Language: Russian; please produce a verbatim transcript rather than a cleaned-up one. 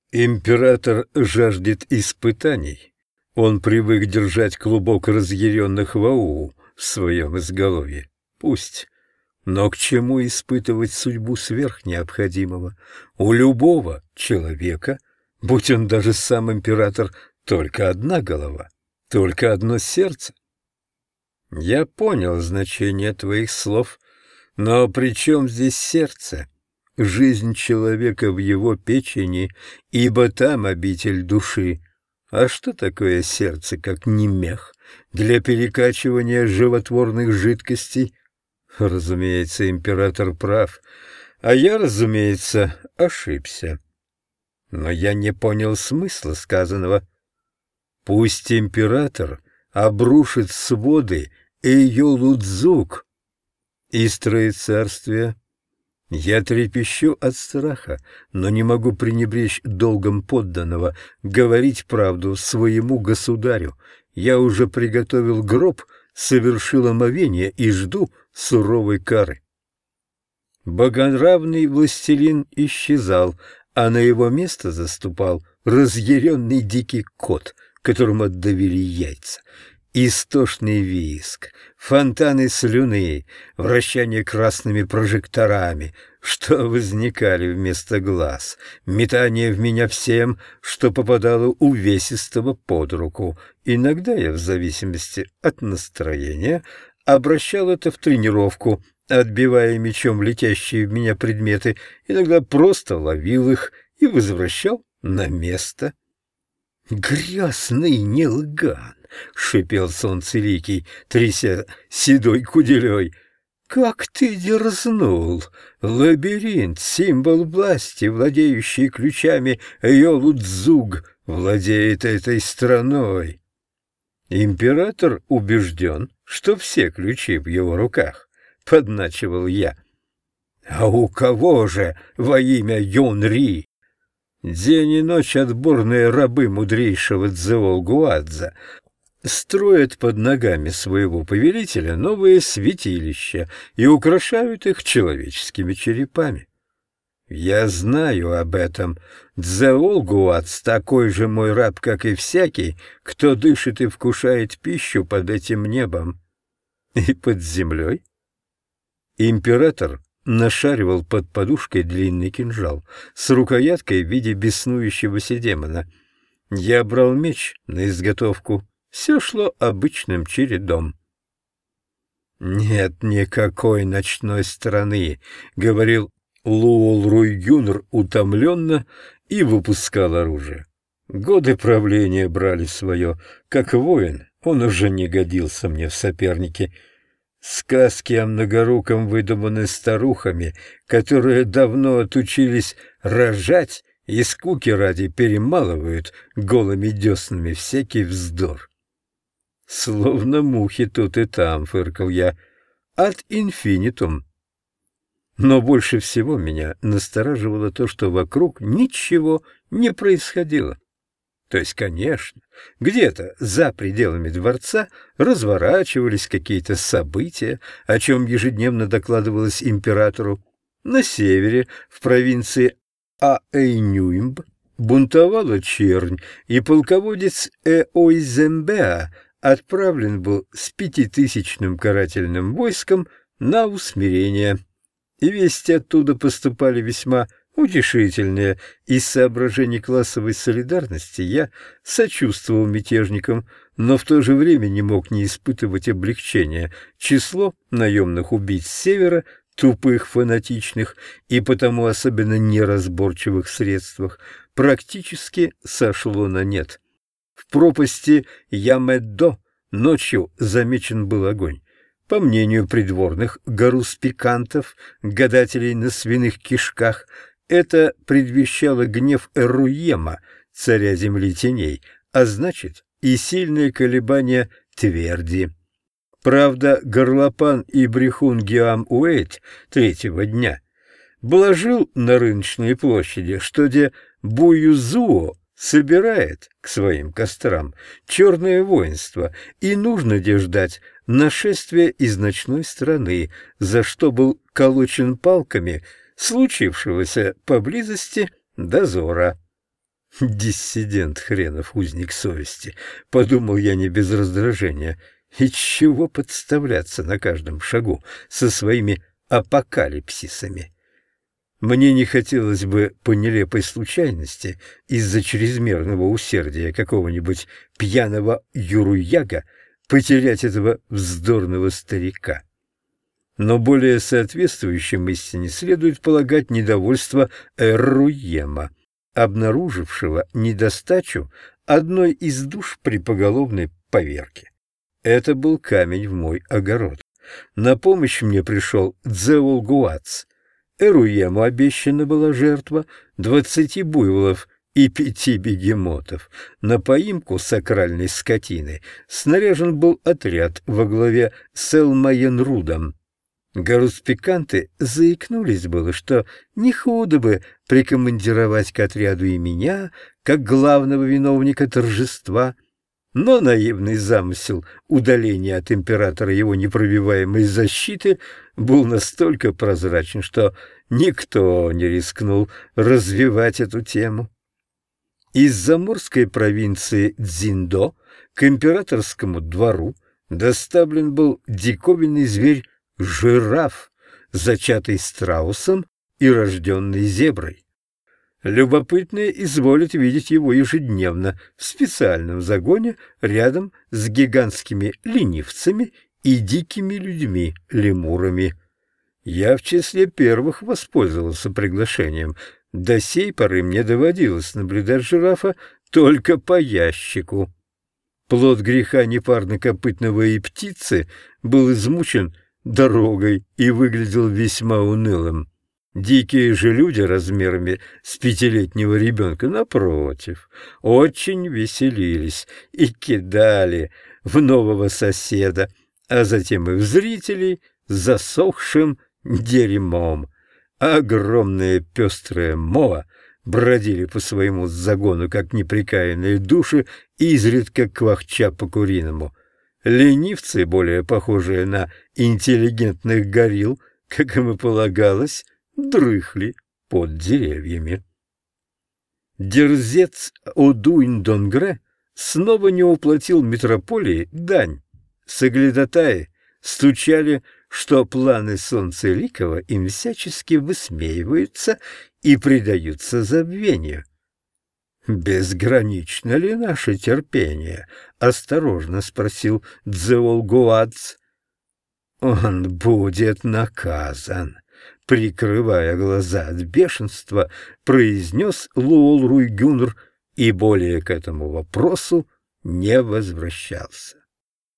Император жаждет испытаний. Он привык держать клубок разъяренных вауу в своем изголовье. Пусть. Но к чему испытывать судьбу сверх необходимого? У любого человека, будь он даже сам император, только одна голова, только одно сердце. Я понял значение твоих слов, но при чем здесь сердце? Жизнь человека в его печени, ибо там обитель души. А что такое сердце, как не мех, для перекачивания животворных жидкостей? Разумеется, император прав, а я, разумеется, ошибся. Но я не понял смысла сказанного. Пусть император обрушит своды Эйолудзук из троецарствия. Я трепещу от страха, но не могу пренебречь долгом подданного говорить правду своему государю. Я уже приготовил гроб, совершил омовение и жду суровой кары. Богонравный властелин исчезал, а на его место заступал разъяренный дикий кот, которому отдавили яйца. Истошный визг, фонтаны слюны, вращание красными прожекторами, что возникали вместо глаз, метание в меня всем, что попадало увесистого под руку. Иногда я, в зависимости от настроения, обращал это в тренировку, отбивая мечом летящие в меня предметы, иногда просто ловил их и возвращал на место. «Грязный Нилган!» — шипел солнцеликий, тряся седой куделей. «Как ты дерзнул! Лабиринт, символ власти, владеющий ключами Йолудзуг, владеет этой страной!» «Император убежден, что все ключи в его руках», — подначивал я. «А у кого же во имя Юнри?» День и ночь отборные рабы мудрейшего Цзэолгуадза строят под ногами своего повелителя новые святилища и украшают их человеческими черепами. Я знаю об этом. Цзэолгуадз такой же мой раб, как и всякий, кто дышит и вкушает пищу под этим небом и под землей. Император нашаривал под подушкой длинный кинжал с рукояткой в виде беснующегося демона. Я брал меч на изготовку. Все шло обычным чередом. «Нет никакой ночной страны», — говорил Луол Руйгюнр утомленно и выпускал оружие. Годы правления брали свое. Как воин он уже не годился мне в соперники. Сказки о многоруком выдуманы старухами, которые давно отучились рожать и скуки ради перемалывают голыми деснами всякий вздор. «Словно мухи тут и там», — фыркал я, — «ад инфинитум». Но больше всего меня настораживало то, что вокруг ничего не происходило. То есть, конечно, где-то за пределами дворца разворачивались какие-то события, о чем ежедневно докладывалось императору. На севере, в провинции Аэйнюймб, бунтовала чернь, и полководец Эойзембеа отправлен был с пятитысячным карательным войском на усмирение. И вести оттуда поступали весьма утешительные. Из соображений классовой солидарности я сочувствовал мятежникам, но в то же время не мог не испытывать облегчения. Число наемных убийц с севера, тупых, фанатичных и потому особенно неразборчивых средствах, практически сошло на нет. В пропасти Ямэддо ночью замечен был огонь. По мнению придворных гаруспикантов, гадателей на свиных кишках, это предвещало гнев Эруема, царя земли теней, а значит и сильные колебания тверди. Правда, горлопан и брехун Гиам-Уэйт третьего дня блажил на рыночной площади, что де Буюзуо собирает к своим кострам черное воинство, и нужно де ждать нашествия из ночной страны, за что был колочен палками случившегося поблизости дозора. Диссидент хренов, узник совести, подумал я не без раздражения. И чего подставляться на каждом шагу со своими апокалипсисами? Мне не хотелось бы по нелепой случайности из-за чрезмерного усердия какого-нибудь пьяного юруяга потерять этого вздорного старика. Но более соответствующим истине следует полагать недовольство Эруема, обнаружившего недостачу одной из душ при поголовной поверке. Это был камень в мой огород. На помощь мне пришел Дзеулгуац. Эруему обещана была жертва двадцати буйволов и пяти бегемотов. На поимку сакральной скотины снаряжен был отряд во главе с Элмаенрудом. Гаруспиканты заикнулись было, что не худо бы прикомандировать к отряду и меня, как главного виновника торжества, но наивный замысел удаления от императора его непробиваемой защиты был настолько прозрачен, что никто не рискнул развивать эту тему. Из заморской провинции Цзиндо к императорскому двору доставлен был диковинный зверь жираф, зачатый страусом и рожденный зеброй. Любопытные изволят видеть его ежедневно в специальном загоне рядом с гигантскими ленивцами и дикими людьми, лемурами. Я в числе первых воспользовался приглашением. До сей поры мне доводилось наблюдать жирафа только по ящику. Плод греха непарнокопытного и птицы был измучен дорогой и выглядел весьма унылым. Дикие же люди размерами с пятилетнего ребенка, напротив, очень веселились и кидали в нового соседа, а затем и в зрителей засохшим дерьмом. Огромные пестрые моа бродили по своему загону, как неприкаянные души, изредка квахча по-куриному. Ленивцы, более похожие на интеллигентных горилл, как им и полагалось, дрыхли под деревьями. Дерзец Одуинь-Донгре снова не уплатил метрополии дань. Соглядатаи стучали, что планы Солнцеликова им всячески высмеиваются и предаются забвению. «Безгранично ли наше терпение?» — осторожно спросил Дзеулгуац. «Он будет наказан», — прикрывая глаза от бешенства, произнес Луол Руйгюнр и более к этому вопросу не возвращался.